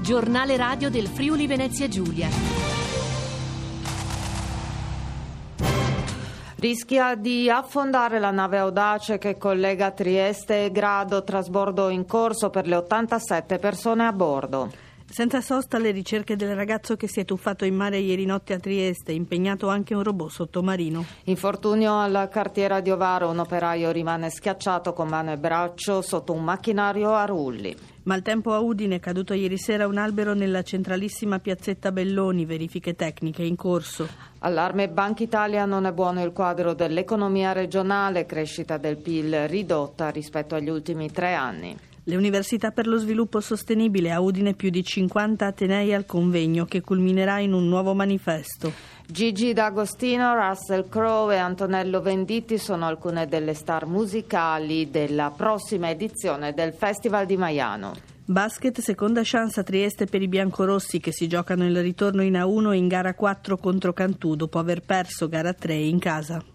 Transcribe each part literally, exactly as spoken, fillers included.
Giornale radio del Friuli Venezia Giulia. Rischia di affondare la nave Audace che collega Trieste e Grado, trasbordo in corso per le ottantasette persone a bordo. Senza sosta le ricerche del ragazzo che si è tuffato in mare ieri notte a Trieste, impegnato anche un robot sottomarino. Infortunio alla cartiera di Ovaro, un operaio rimane schiacciato con mano e braccio sotto un macchinario a rulli. Maltempo a Udine, caduto ieri sera un albero nella centralissima piazzetta Belloni, verifiche tecniche in corso. Allarme Banca Italia, non è buono il quadro dell'economia regionale, crescita del P I L ridotta rispetto agli ultimi tre anni. Le università per lo sviluppo sostenibile, a Udine più di cinquanta atenei al convegno che culminerà in un nuovo manifesto. Gigi D'Agostino, Russell Crowe e Antonello Venditti sono alcune delle star musicali della prossima edizione del Festival di Maiano. Basket, seconda chance a Trieste per i biancorossi che si giocano il ritorno in A uno in gara quattro contro Cantù dopo aver perso gara tre in casa.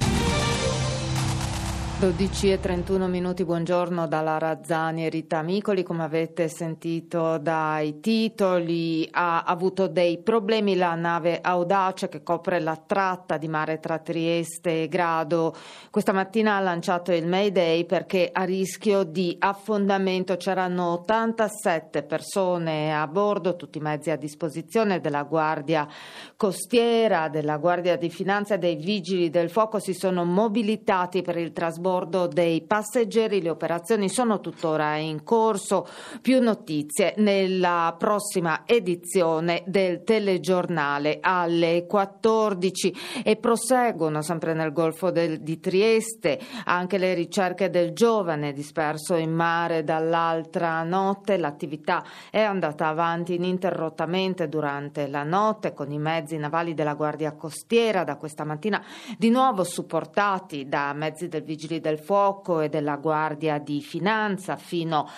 dodici e trentuno minuti, buongiorno dalla Razzani e Rita Micoli. Come avete sentito dai titoli, ha avuto dei problemi la nave Audace che copre la tratta di mare tra Trieste e Grado. Questa mattina ha lanciato il Mayday perché a rischio di affondamento. C'erano ottantasette persone a bordo, tutti i mezzi a disposizione della Guardia Costiera, della Guardia di Finanza e dei Vigili del Fuoco. Si sono mobilitati per il trasbordo dei passeggeri, le operazioni sono tuttora in corso. Più notizie nella prossima edizione del telegiornale alle quattordici. E proseguono sempre nel Golfo del, di Trieste anche le ricerche del giovane disperso in mare dall'altra notte. L'attività è andata avanti ininterrottamente durante la notte con i mezzi navali della Guardia Costiera, da questa mattina di nuovo supportati da mezzi del Vigili del Fuoco e della Guardia di Finanza, fino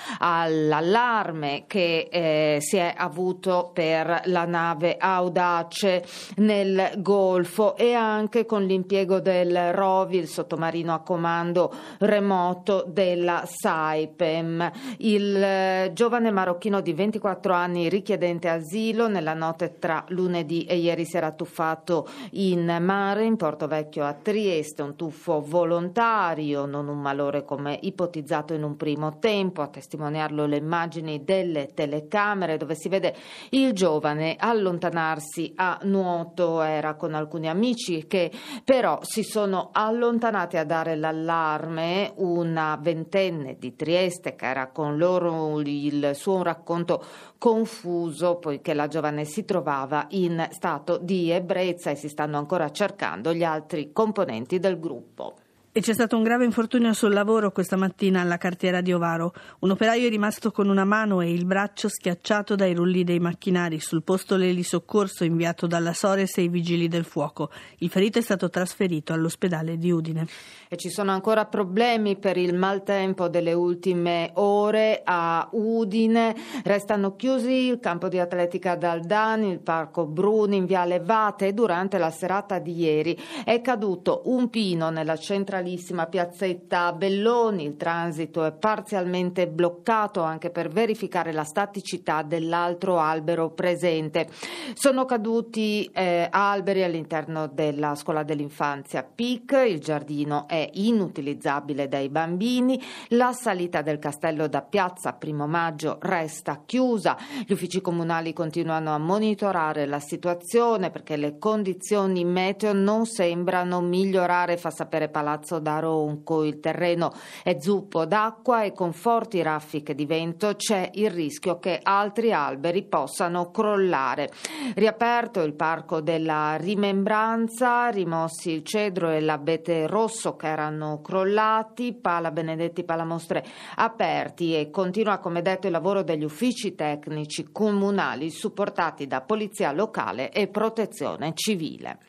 all'allarme che eh, si è avuto per la nave Audace nel Golfo, e anche con l'impiego del Rovi, il sottomarino a comando remoto della Saipem. Il eh, giovane marocchino di ventiquattro anni, richiedente asilo, nella notte tra lunedì e ieri si era tuffato in mare in Porto Vecchio a Trieste, un tuffo volontario, non un malore come ipotizzato in un primo tempo. A testimoniarlo le immagini delle telecamere dove si vede il giovane allontanarsi a nuoto. Era con alcuni amici che però si sono allontanati a dare l'allarme. Una ventenne di Trieste che era con loro, il suo racconto confuso poiché la giovane si trovava in stato di ebbrezza e si stanno ancora cercando gli altri componenti del gruppo. E c'è stato un grave infortunio sul lavoro questa mattina alla cartiera di Ovaro. Un operaio è rimasto con una mano e il braccio schiacciato dai rulli dei macchinari. Sul posto l'elisoccorso inviato dalla Sores e i vigili del fuoco. Il ferito è stato trasferito all'ospedale di Udine. E ci sono ancora problemi per il maltempo delle ultime ore a Udine. Restano chiusi il campo di atletica Daldani, il parco Bruni in viale Vate. Durante la serata di ieri è caduto un pino nella centralissima piazzetta Belloni. Il transito è parzialmente bloccato anche per verificare la staticità dell'altro albero presente. Sono caduti eh, alberi all'interno della scuola dell'infanzia P I C, il giardino è inutilizzabile dai bambini, la salita del castello da piazza Primo Maggio resta chiusa. Gli uffici comunali continuano a monitorare la situazione perché le condizioni meteo non sembrano migliorare, fa sapere Palazzo da Ronco. Il terreno è zuppo d'acqua e con forti raffiche di vento c'è il rischio che altri alberi possano crollare. Riaperto il parco della Rimembranza, rimossi il cedro e l'abete rosso che erano crollati, Pala Benedetti Palamostre aperti, e continua, come detto, il lavoro degli uffici tecnici comunali supportati da polizia locale e protezione civile.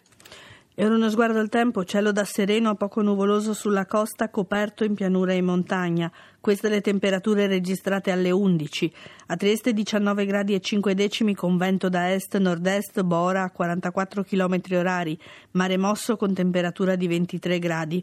E ora uno sguardo al tempo, cielo da sereno a poco nuvoloso sulla costa, coperto in pianura e in montagna. Queste le temperature registrate alle undici. A Trieste diciannove gradi e cinque decimi con vento da est-nord-est, Bora a quarantaquattro chilometri orari, mare mosso con temperatura di ventitré gradi.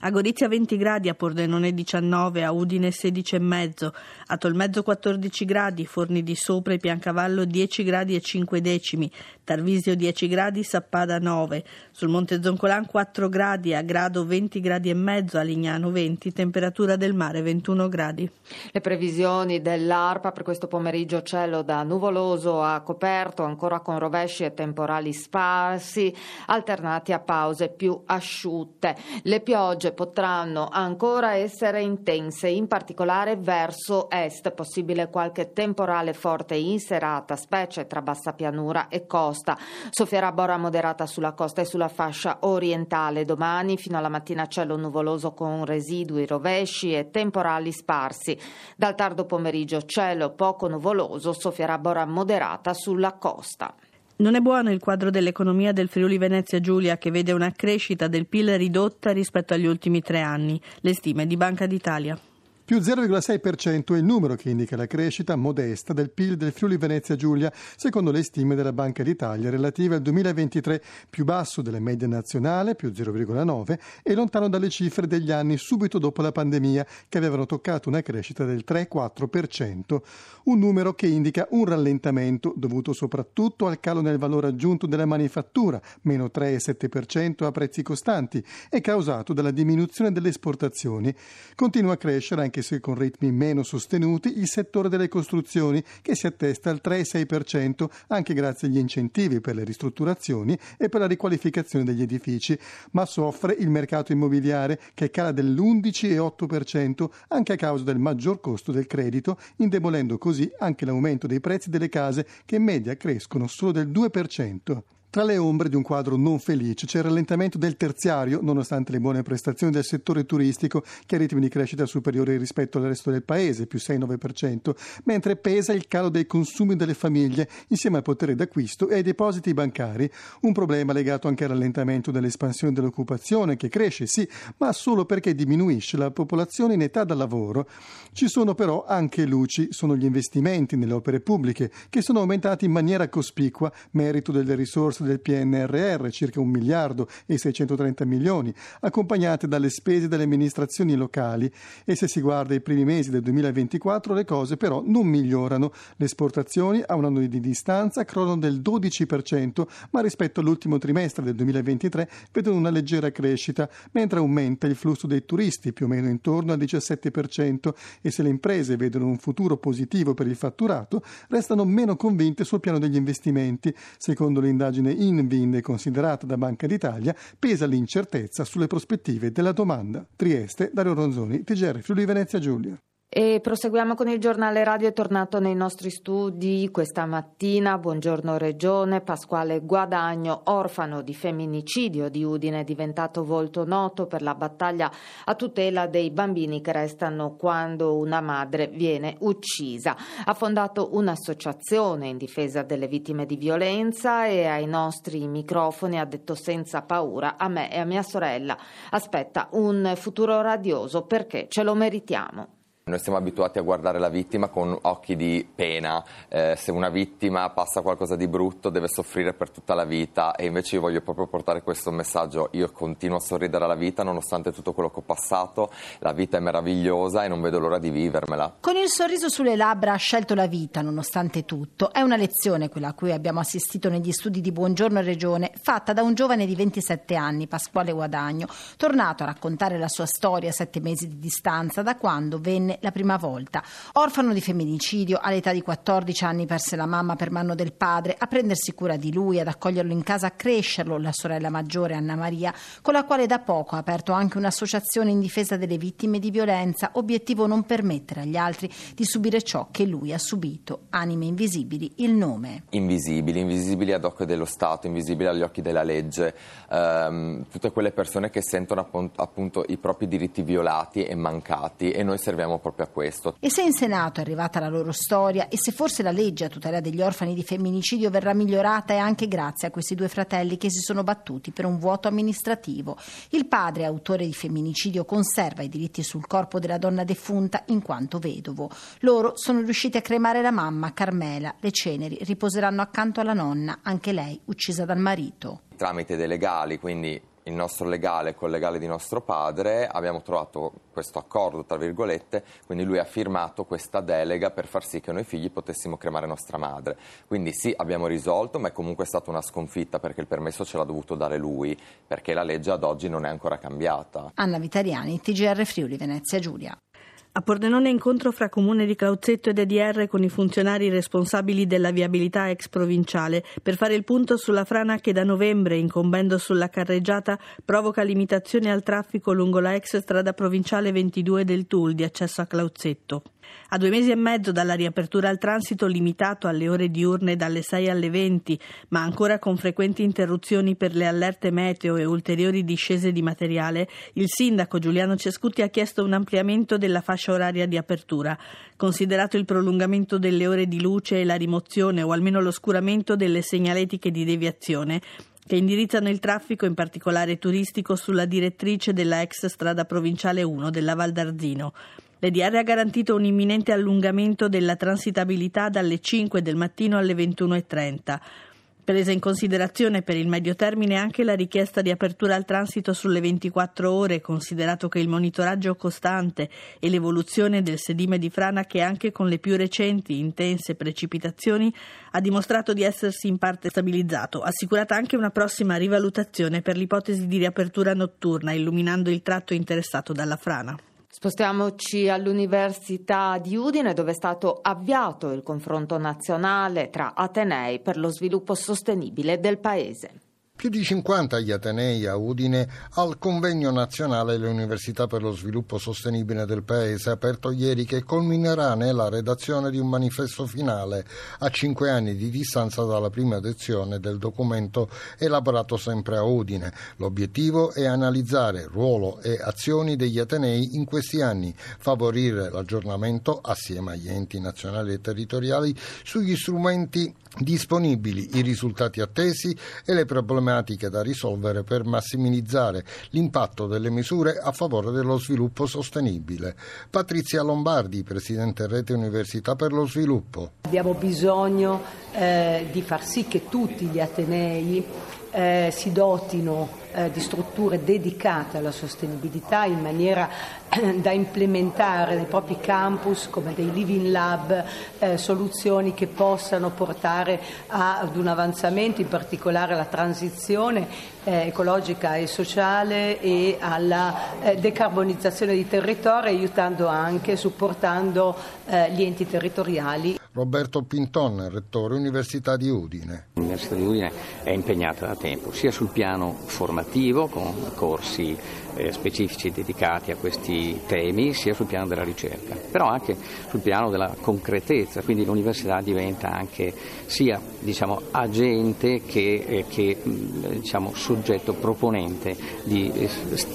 A Gorizia venti gradi, a Pordenone diciannove, a Udine sedici e mezzo, a Tolmezzo quattordici gradi, Forni di Sopra e Piancavallo dieci gradi e cinque decimi, Tarvisio dieci gradi, Sappada nove, sul Monte Zoncolan quattro gradi, a Grado venti gradi e mezzo, a Lignano venti, temperatura del mare ventuno gradi. Le previsioni dell'ARPA per questo pomeriggio: cielo da nuvoloso a coperto, ancora con rovesci e temporali sparsi, alternati a pause più asciutte. Le piogge potranno ancora essere intense, in particolare verso est, possibile qualche temporale forte in serata, specie tra bassa pianura e costa. Soffierà bora moderata sulla costa e sulla fascia orientale. Domani fino alla mattina cielo nuvoloso con residui rovesci e temporali sparsi. Dal tardo pomeriggio cielo poco nuvoloso, soffierà bora moderata sulla costa. Non è buono il quadro dell'economia del Friuli Venezia Giulia, che vede una crescita del P I L ridotta rispetto agli ultimi tre anni. Le stime di Banca d'Italia. Più zero virgola sei per cento è il numero che indica la crescita modesta del P I L del Friuli Venezia Giulia, secondo le stime della Banca d'Italia relative al duemilaventitré, più basso della media nazionale, più zero virgola nove, e lontano dalle cifre degli anni subito dopo la pandemia, che avevano toccato una crescita del tre virgola quattro per cento. Un numero che indica un rallentamento dovuto soprattutto al calo nel valore aggiunto della manifattura, meno tre virgola sette per cento a prezzi costanti, e causato dalla diminuzione delle esportazioni. Continua a crescere anche anche se con ritmi meno sostenuti, il settore delle costruzioni, che si attesta al tre virgola sei per cento anche grazie agli incentivi per le ristrutturazioni e per la riqualificazione degli edifici, ma soffre il mercato immobiliare, che cala dell'undici virgola otto per cento anche a causa del maggior costo del credito, indebolendo così anche l'aumento dei prezzi delle case, che in media crescono solo del due per cento. Tra le ombre di un quadro non felice c'è il rallentamento del terziario, nonostante le buone prestazioni del settore turistico, che ha ritmi di crescita superiori rispetto al resto del paese, più sei virgola nove per cento, mentre pesa il calo dei consumi delle famiglie, insieme al potere d'acquisto e ai depositi bancari. Un problema legato anche al rallentamento dell'espansione dell'occupazione, che cresce sì, ma solo perché diminuisce la popolazione in età da lavoro. Ci sono però anche luci, sono gli investimenti nelle opere pubbliche, che sono aumentati in maniera cospicua, merito delle risorse del P N R R, circa un miliardo e seicentotrenta milioni, accompagnate dalle spese delle amministrazioni locali. E se si guarda i primi mesi del duemilaventiquattro, le cose però non migliorano. Le esportazioni a un anno di distanza crollano del dodici per cento, ma rispetto all'ultimo trimestre del duemilaventitré vedono una leggera crescita, mentre aumenta il flusso dei turisti, più o meno intorno al diciassette per cento, e se le imprese vedono un futuro positivo per il fatturato, restano meno convinte sul piano degli investimenti. Secondo l'indagine Invind, considerata da Banca d'Italia, pesa l'incertezza sulle prospettive della domanda. Trieste, Dario Ronzoni, T G R Friuli Venezia Giulia. E proseguiamo con il giornale radio. È tornato nei nostri studi questa mattina, buongiorno Regione, Pasquale Guadagno, orfano di femminicidio di Udine, è diventato volto noto per la battaglia a tutela dei bambini che restano quando una madre viene uccisa. Ha fondato un'associazione in difesa delle vittime di violenza e ai nostri microfoni ha detto senza paura: a me e a mia sorella aspetta un futuro radioso, perché ce lo meritiamo. Noi siamo abituati a guardare la vittima con occhi di pena, eh, se una vittima passa qualcosa di brutto deve soffrire per tutta la vita, e invece io voglio proprio portare questo messaggio: io continuo a sorridere alla vita nonostante tutto quello che ho passato, la vita è meravigliosa e non vedo l'ora di vivermela. Con il sorriso sulle labbra ha scelto la vita nonostante tutto, è una lezione quella a cui abbiamo assistito negli studi di Buongiorno Regione, fatta da un giovane di ventisette anni, Pasquale Guadagno, tornato a raccontare la sua storia a sette mesi di distanza da quando venne la prima volta. Orfano di femminicidio, all'età di quattordici anni perse la mamma per mano del padre. A prendersi cura di lui, ad accoglierlo in casa, a crescerlo la sorella maggiore Anna Maria, con la quale da poco ha aperto anche un'associazione in difesa delle vittime di violenza, obiettivo non permettere agli altri di subire ciò che lui ha subito. Anime invisibili, il nome. Invisibili, invisibili ad occhio dello Stato, invisibili agli occhi della legge, ehm, tutte quelle persone che sentono appunto, appunto i propri diritti violati e mancati, e noi serviamo proprio a questo. E se in Senato è arrivata la loro storia, e se forse la legge a tutela degli orfani di femminicidio verrà migliorata, è anche grazie a questi due fratelli che si sono battuti per un vuoto amministrativo. Il padre, autore di femminicidio, conserva i diritti sul corpo della donna defunta in quanto vedovo. Loro sono riusciti a cremare la mamma, Carmela. Le ceneri riposeranno accanto alla nonna, anche lei uccisa dal marito. Tramite dei legali, quindi il nostro legale col legale di nostro padre, abbiamo trovato questo accordo, tra virgolette, quindi lui ha firmato questa delega per far sì che noi figli potessimo cremare nostra madre. Quindi sì, abbiamo risolto, ma è comunque stata una sconfitta perché il permesso ce l'ha dovuto dare lui, perché la legge ad oggi non è ancora cambiata. Anna Vitariani, T G R Friuli Venezia Giulia. A Pordenone incontro fra Comune di Clauzetto ed E D R con i funzionari responsabili della viabilità ex provinciale per fare il punto sulla frana che da novembre, incombendo sulla carreggiata, provoca limitazioni al traffico lungo la ex strada provinciale ventidue del Tul di accesso a Clauzetto. A due mesi e mezzo dalla riapertura al transito limitato alle ore diurne dalle sei alle venti, ma ancora con frequenti interruzioni per le allerte meteo e ulteriori discese di materiale, il sindaco Giuliano Cescuti ha chiesto un ampliamento della fascia oraria di apertura, considerato il prolungamento delle ore di luce e la rimozione o almeno l'oscuramento delle segnaletiche di deviazione che indirizzano il traffico, in particolare turistico, sulla direttrice della ex strada provinciale uno della Val d'Arzino. L'E D R ha garantito un imminente allungamento della transitabilità dalle cinque del mattino alle ventuno e trenta. Presa in considerazione per il medio termine anche la richiesta di apertura al transito sulle ventiquattro ore, considerato che il monitoraggio costante e l'evoluzione del sedime di frana, che anche con le più recenti intense precipitazioni ha dimostrato di essersi in parte stabilizzato, assicurata anche una prossima rivalutazione per l'ipotesi di riapertura notturna, illuminando il tratto interessato dalla frana. Spostiamoci all'Università di Udine, dove è stato avviato il confronto nazionale tra atenei per lo sviluppo sostenibile del paese. Più di cinquanta gli atenei a Udine al convegno nazionale delle università per lo sviluppo sostenibile del paese, aperto ieri, che culminerà nella redazione di un manifesto finale a cinque anni di distanza dalla prima edizione del documento elaborato sempre a Udine. L'obiettivo è analizzare ruolo e azioni degli atenei in questi anni, favorire l'aggiornamento assieme agli enti nazionali e territoriali sugli strumenti disponibili, i risultati attesi e le problematiche da risolvere per massimilizzare l'impatto delle misure a favore dello sviluppo sostenibile. Patrizia Lombardi, Presidente Rete Università per lo Sviluppo. Abbiamo bisogno eh, di far sì che tutti gli atenei eh, si dotino eh, di strutture dedicate alla sostenibilità in maniera eh, da implementare nei propri campus come dei living lab, eh, soluzioni che possano portare a, ad un avanzamento, in particolare alla transizione eh, ecologica e sociale e alla eh, decarbonizzazione dei territori, aiutando anche, supportando eh, gli enti territoriali. Roberto Pinton, Rettore Università di Udine. L'Università di Udine è impegnata da tempo, sia sul piano formativo, con corsi eh, specifici dedicati a questi temi, sia sul piano della ricerca, però anche sul piano della concretezza, quindi l'università diventa anche sia diciamo, agente che, eh, che diciamo, soggetto proponente di eh,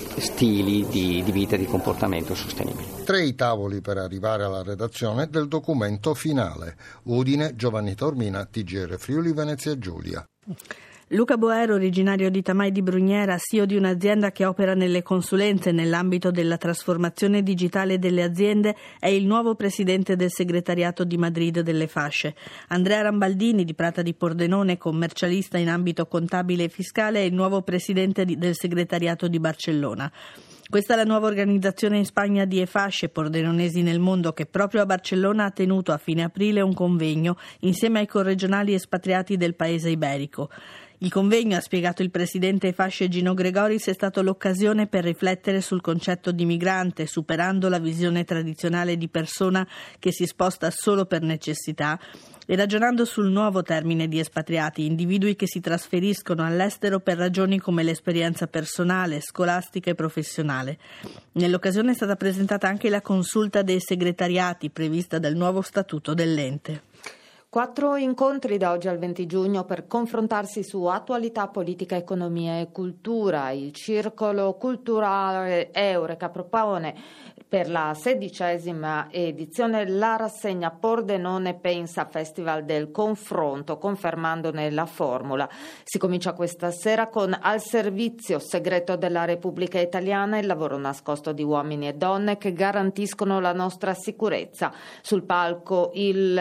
stili di, di vita e di comportamento sostenibili. Tre i tavoli per arrivare alla redazione del documento finale. Udine, Giovanni Tormina, T G R Friuli Venezia Giulia. Luca Boero, originario di Tamai di Brugnera, C E O di un'azienda che opera nelle consulenze nell'ambito della trasformazione digitale delle aziende, è il nuovo presidente del segretariato di Madrid delle fasce. Andrea Rambaldini, di Prata di Pordenone, commercialista in ambito contabile e fiscale, è il nuovo presidente del segretariato di Barcellona. Questa è la nuova organizzazione in Spagna di E-Fasce pordenonesi nel mondo, che proprio a Barcellona ha tenuto a fine aprile un convegno insieme ai corregionali espatriati del paese iberico. Il convegno, ha spiegato il presidente E-Fasce Gino Gregoris, è stato l'occasione per riflettere sul concetto di migrante, superando la visione tradizionale di persona che si sposta solo per necessità e ragionando sul nuovo termine di espatriati, individui che si trasferiscono all'estero per ragioni come l'esperienza personale, scolastica e professionale. Nell'occasione è stata presentata anche la consulta dei segretariati prevista dal nuovo statuto dell'ente. Quattro incontri da oggi al venti giugno per confrontarsi su attualità, politica, economia e cultura. Il Circolo Culturale Eureka propone Per la sedicesima edizione la rassegna Pordenone Pensa Festival del Confronto, confermandone la formula. Si comincia questa sera con Al servizio segreto della Repubblica Italiana, il lavoro nascosto di uomini e donne che garantiscono la nostra sicurezza. Sul palco il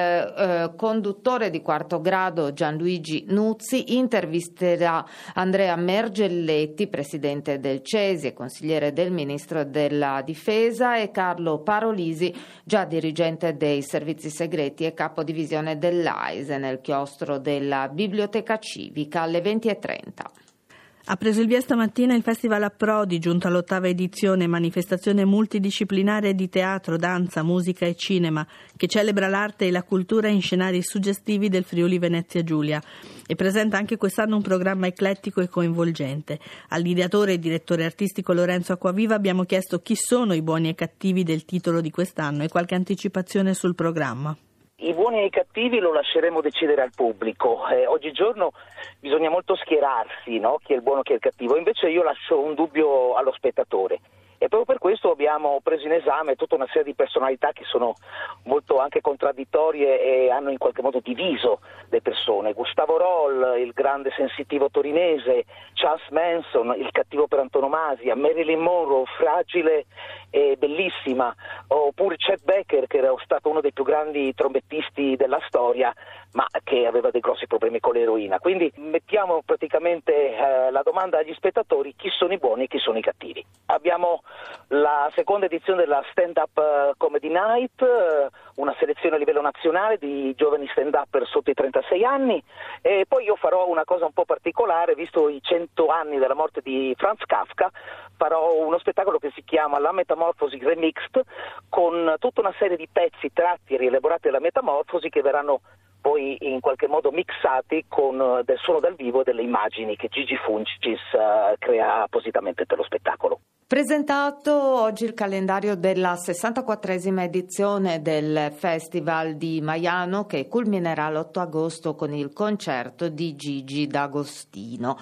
eh, conduttore di quarto grado Gianluigi Nuzzi intervisterà Andrea Mergelletti, presidente del CESI e consigliere del ministro della Difesa, e Carlo Parolisi, già dirigente dei servizi segreti e capodivisione dell'A I S E, nel chiostro della Biblioteca Civica alle venti e trenta. Ha preso il via stamattina il Festival Approdi, giunto all'ottava edizione, manifestazione multidisciplinare di teatro, danza, musica e cinema, che celebra l'arte e la cultura in scenari suggestivi del Friuli Venezia Giulia e presenta anche quest'anno un programma eclettico e coinvolgente. All'ideatore e direttore artistico Lorenzo Acquaviva abbiamo chiesto chi sono i buoni e cattivi del titolo di quest'anno e qualche anticipazione sul programma. I buoni e i cattivi lo lasceremo decidere al pubblico. Eh, oggigiorno bisogna molto schierarsi, no? Chi è il buono e chi è il cattivo. Invece io lascio un dubbio allo spettatore. E proprio per questo abbiamo preso in esame tutta una serie di personalità che sono molto anche contraddittorie e hanno in qualche modo diviso le persone. Gustavo Roll, il grande sensitivo torinese, Charles Manson, il cattivo per antonomasia, Marilyn Monroe, fragile e bellissima, oppure Chet Baker, che era stato uno dei più grandi trombettisti della storia, ma che aveva dei grossi problemi con l'eroina. Quindi mettiamo praticamente eh, la domanda agli spettatori: chi sono i buoni e chi sono i cattivi. Abbiamo la seconda edizione della Stand Up Comedy Night, una selezione a livello nazionale di giovani stand-upper sotto i trentasei anni, e poi io farò una cosa un po' particolare, visto i cento anni della morte di Franz Kafka. Farò uno spettacolo che si chiama La Metamorfosi Remixed, con tutta una serie di pezzi tratti e rielaborati della Metamorfosi che verranno poi in qualche modo mixati con del suono dal vivo e delle immagini che Gigi Funcis uh, crea appositamente per lo spettacolo. Presentato oggi il calendario della sessantaquattresima edizione del Festival di Maiano, che culminerà l'otto agosto con il concerto di Gigi D'Agostino.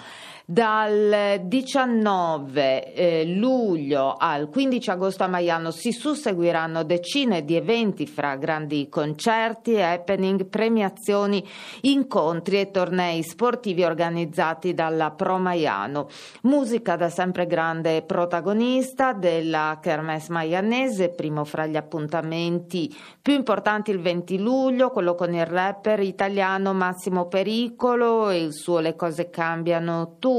Dal diciannove eh, luglio al quindici agosto a Maiano si susseguiranno decine di eventi fra grandi concerti, happening, premiazioni, incontri e tornei sportivi organizzati dalla Pro Maiano. Musica da sempre grande protagonista della Kermesse maianese, primo fra gli appuntamenti più importanti il venti luglio, quello con il rapper italiano Massimo Pericolo e il suo Le cose cambiano tour.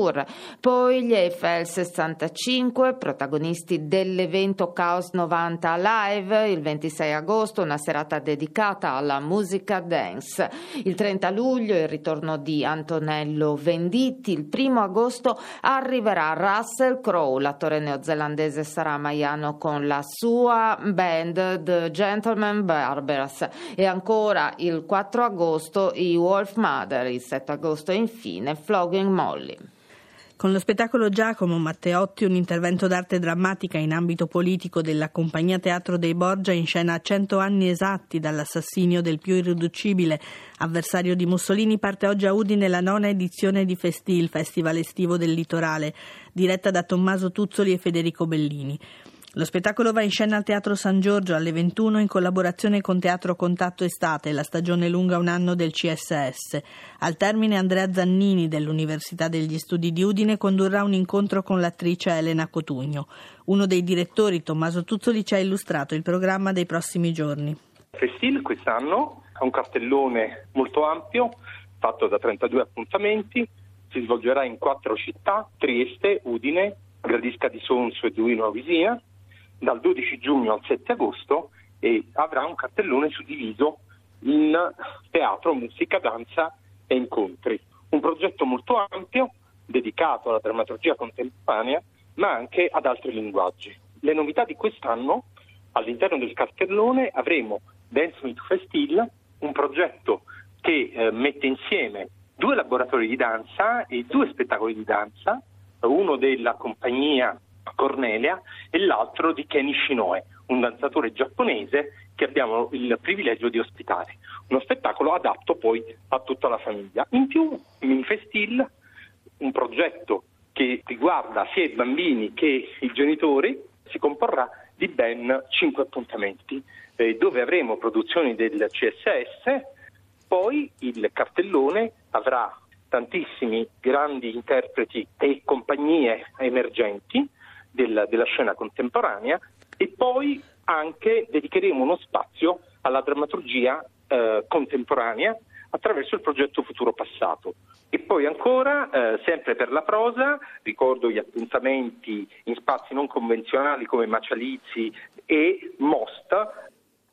Poi gli Eiffel sessantacinque, protagonisti dell'evento Chaos novanta Live, il ventisei agosto, una serata dedicata alla musica dance. Il trenta luglio il ritorno di Antonello Venditti. Il primo agosto arriverà Russell Crowe, l'attore neozelandese sarà a Maiano con la sua band The Gentleman Barbers. E ancora il quattro agosto i Wolf Mother, il sette agosto infine Flogging Molly. Con lo spettacolo Giacomo Matteotti, un intervento d'arte drammatica in ambito politico della Compagnia Teatro dei Borgia, in scena a cento anni esatti dall'assassinio del più irriducibile avversario di Mussolini, parte oggi a Udine la nona edizione di Festil, Festival estivo del litorale, diretta da Tommaso Tuzzoli e Federico Bellini. Lo spettacolo va in scena al Teatro San Giorgio alle ventuno in collaborazione con Teatro Contatto Estate, la stagione lunga un anno del C S S. Al termine Andrea Zannini dell'Università degli Studi di Udine condurrà un incontro con l'attrice Elena Cotugno. Uno dei direttori, Tommaso Tuzzoli, ci ha illustrato il programma dei prossimi giorni. Festil quest'anno ha un cartellone molto ampio, fatto da trentadue appuntamenti, si svolgerà in quattro città: Trieste, Udine, Gradisca di Sonso e Duino Avisina, dal dodici giugno al sette agosto, e avrà un cartellone suddiviso in teatro, musica, danza e incontri. Un progetto molto ampio, dedicato alla drammaturgia contemporanea, ma anche ad altri linguaggi. Le novità di quest'anno: all'interno del cartellone avremo Dance with Festil, un progetto che eh, mette insieme due laboratori di danza e due spettacoli di danza, uno della compagnia Cornelia e l'altro di Ken Ishinoe, un danzatore giapponese che abbiamo il privilegio di ospitare. Uno spettacolo adatto poi a tutta la famiglia. In più, Mini Festil, un progetto che riguarda sia i bambini che i genitori, si comporrà di ben cinque appuntamenti, eh, dove avremo produzioni del C S S. Poi il cartellone avrà tantissimi grandi interpreti e compagnie emergenti della, della scena contemporanea, e poi anche dedicheremo uno spazio alla drammaturgia eh, contemporanea attraverso il progetto Futuro Passato. E poi ancora, eh, sempre per la prosa, ricordo gli appuntamenti in spazi non convenzionali come Macializzi e Most.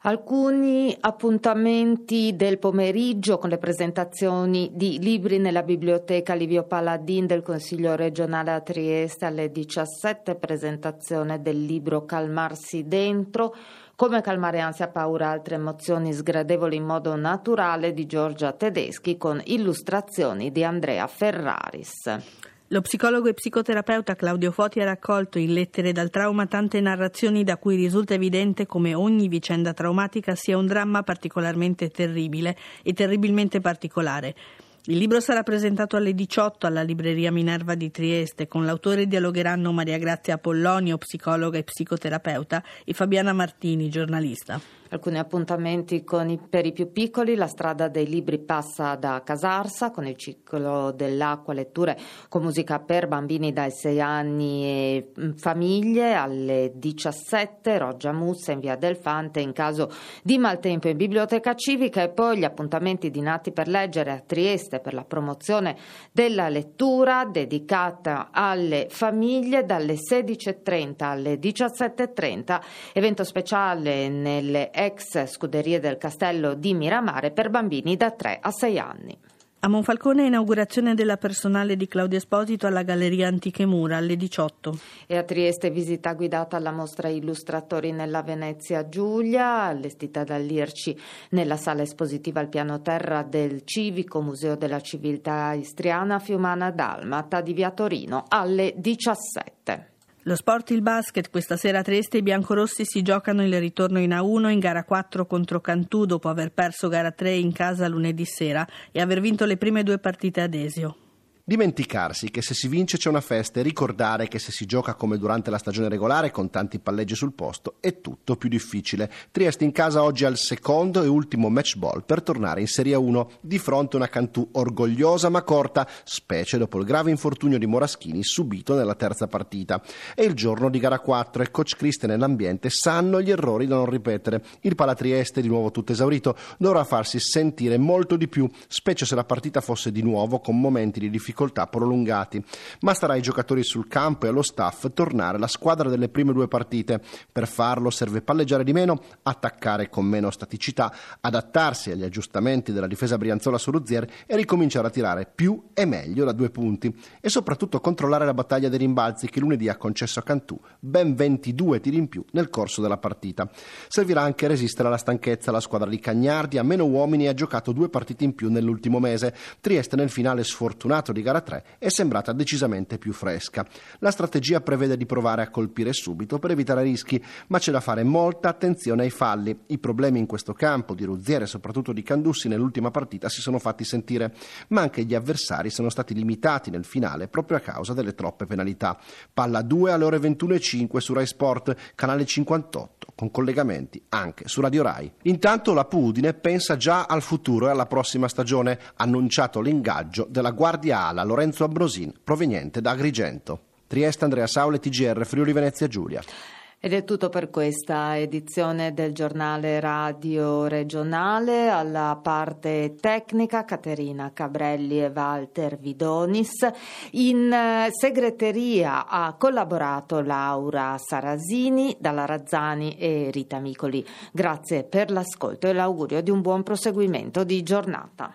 Alcuni appuntamenti del pomeriggio con le presentazioni di libri nella biblioteca Livio Paladin del Consiglio regionale a Trieste alle diciassette, presentazione del libro Calmarsi dentro, come calmare ansia, paura, altre emozioni sgradevoli in modo naturale di Giorgia Tedeschi con illustrazioni di Andrea Ferraris. Lo psicologo e psicoterapeuta Claudio Foti ha raccolto in Lettere dal trauma tante narrazioni da cui risulta evidente come ogni vicenda traumatica sia un dramma particolarmente terribile e terribilmente particolare. Il libro sarà presentato alle diciotto alla Libreria Minerva di Trieste. Con l'autore dialogheranno Maria Grazia Pollonio, psicologa e psicoterapeuta, e Fabiana Martini, giornalista. Alcuni appuntamenti con i, per i più piccoli: la strada dei libri passa da Casarsa con il ciclo dell'acqua, letture con musica per bambini dai sei anni e famiglie alle diciassette, Roggia Mussa in via del Fante in caso di maltempo in biblioteca civica. E poi gli appuntamenti di Nati per leggere a Trieste per la promozione della lettura dedicata alle famiglie dalle sedici e trenta alle diciassette e trenta, evento speciale nelle ex scuderie del Castello di Miramare per bambini da tre a sei anni. A Monfalcone inaugurazione della personale di Claudio Esposito alla Galleria Antiche Mura alle diciotto. E a Trieste visita guidata alla mostra Illustratori nella Venezia Giulia, allestita dall'I R C I nella sala espositiva al piano terra del Civico Museo della Civiltà Istriana Fiumana Dalmata di via Torino alle diciassette. Lo sport, il basket, questa sera a Trieste i biancorossi si giocano il ritorno in A uno in gara quattro contro Cantù dopo aver perso gara tre in casa lunedì sera e aver vinto le prime due partite ad Esio. Dimenticarsi che se si vince c'è una festa e ricordare che se si gioca come durante la stagione regolare con tanti palleggi sul posto è tutto più difficile. Trieste in casa oggi al secondo e ultimo match ball per tornare in Serie uno di fronte a una Cantù orgogliosa ma corta, specie dopo il grave infortunio di Moraschini subito nella terza partita. È il giorno di gara quattro e coach Christen e l'ambiente sanno gli errori da non ripetere. Il Palatrieste, di nuovo tutto esaurito, dovrà farsi sentire molto di più, specie se la partita fosse di nuovo con momenti di difficoltà prolungati, ma starà ai giocatori sul campo e allo staff tornare la squadra delle prime due partite. Per farlo serve palleggiare di meno, attaccare con meno staticità, adattarsi agli aggiustamenti della difesa brianzola su Ruzier e ricominciare a tirare più e meglio da due punti e soprattutto controllare la battaglia dei rimbalzi che lunedì ha concesso a Cantù ben ventidue tiri in più nel corso della partita. Servirà anche resistere alla stanchezza. La squadra di Cagnardi ha meno uomini e ha giocato due partite in più nell'ultimo mese. Trieste nel finale sfortunato di gara tre è sembrata decisamente più fresca. La strategia prevede di provare a colpire subito per evitare rischi, ma c'è da fare molta attenzione ai falli. I problemi in questo campo di Ruziere e soprattutto di Candussi nell'ultima partita si sono fatti sentire, ma anche gli avversari sono stati limitati nel finale proprio a causa delle troppe penalità. Palla due alle ore ventuno e cinque su Rai Sport, canale cinquantotto, con collegamenti anche su Radio Rai. Intanto la Udine pensa già al futuro e alla prossima stagione, annunciato l'ingaggio della guardia ala Lorenzo Ambrosin, proveniente da Agrigento. Trieste, Andrea Saule, T G R, Friuli Venezia Giulia. Ed è tutto per questa edizione del giornale radio regionale. Alla parte tecnica Caterina Cabrelli e Walter Vidonis. In segreteria ha collaborato Laura Sarasini, Dalla Razzani e Rita Micoli. Grazie per l'ascolto e l'augurio di un buon proseguimento di giornata.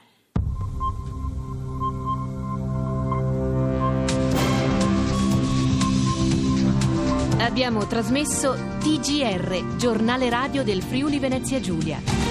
Abbiamo trasmesso T G R, giornale radio del Friuli Venezia Giulia.